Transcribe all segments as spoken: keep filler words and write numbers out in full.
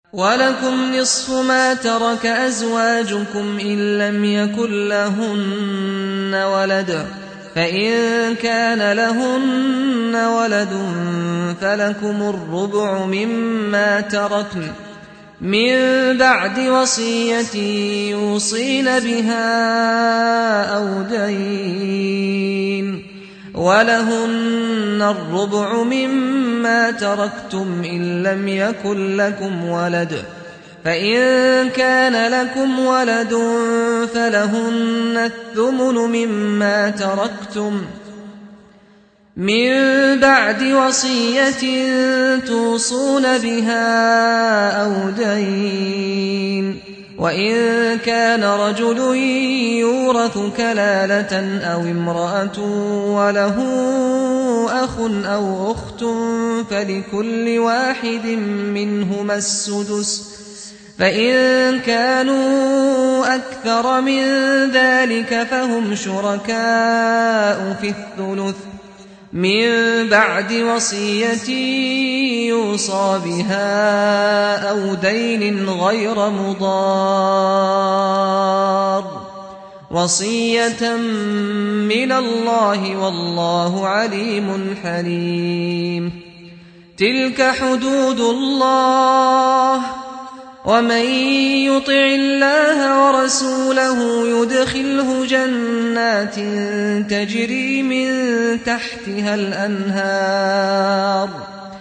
ولكم نصف ما ترك أزواجكم إن لم يكن لهن ولد، فإن كان لهن ولد فلكم الربع مما تركن من بعد وصية يوصين بها أو دين، ولهن الربع مما تركتم إن لم يكن لكم ولد، فإن كان لكم ولد فلهن الثمن مما تركتم من بعد وصية توصون بها أو دين، وإن كان رجل يورث كلالة أو امرأة وله أخ أو أخت فلكل واحد منهما السدس، فإن كانوا أكثر من ذلك فهم شركاء في الثلث من بعد وصية يوصى بها أو دين غير مضار، وصية من الله والله عليم حليم. تلك حدود الله، ومن يطع الله ورسوله يدخله جنات تجري من تحتها الأنهار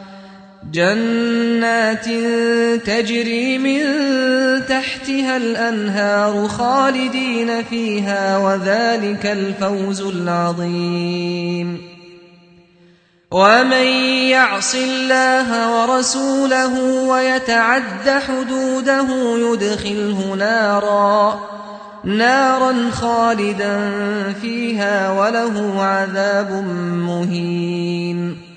جنات تجري من تحتها الأنهار خالدين فيها، وذلك الفوز العظيم. ومن يعص الله ورسوله ويتعد حدوده يدخله نارا نارا خالدا فيها وله عذاب مهين.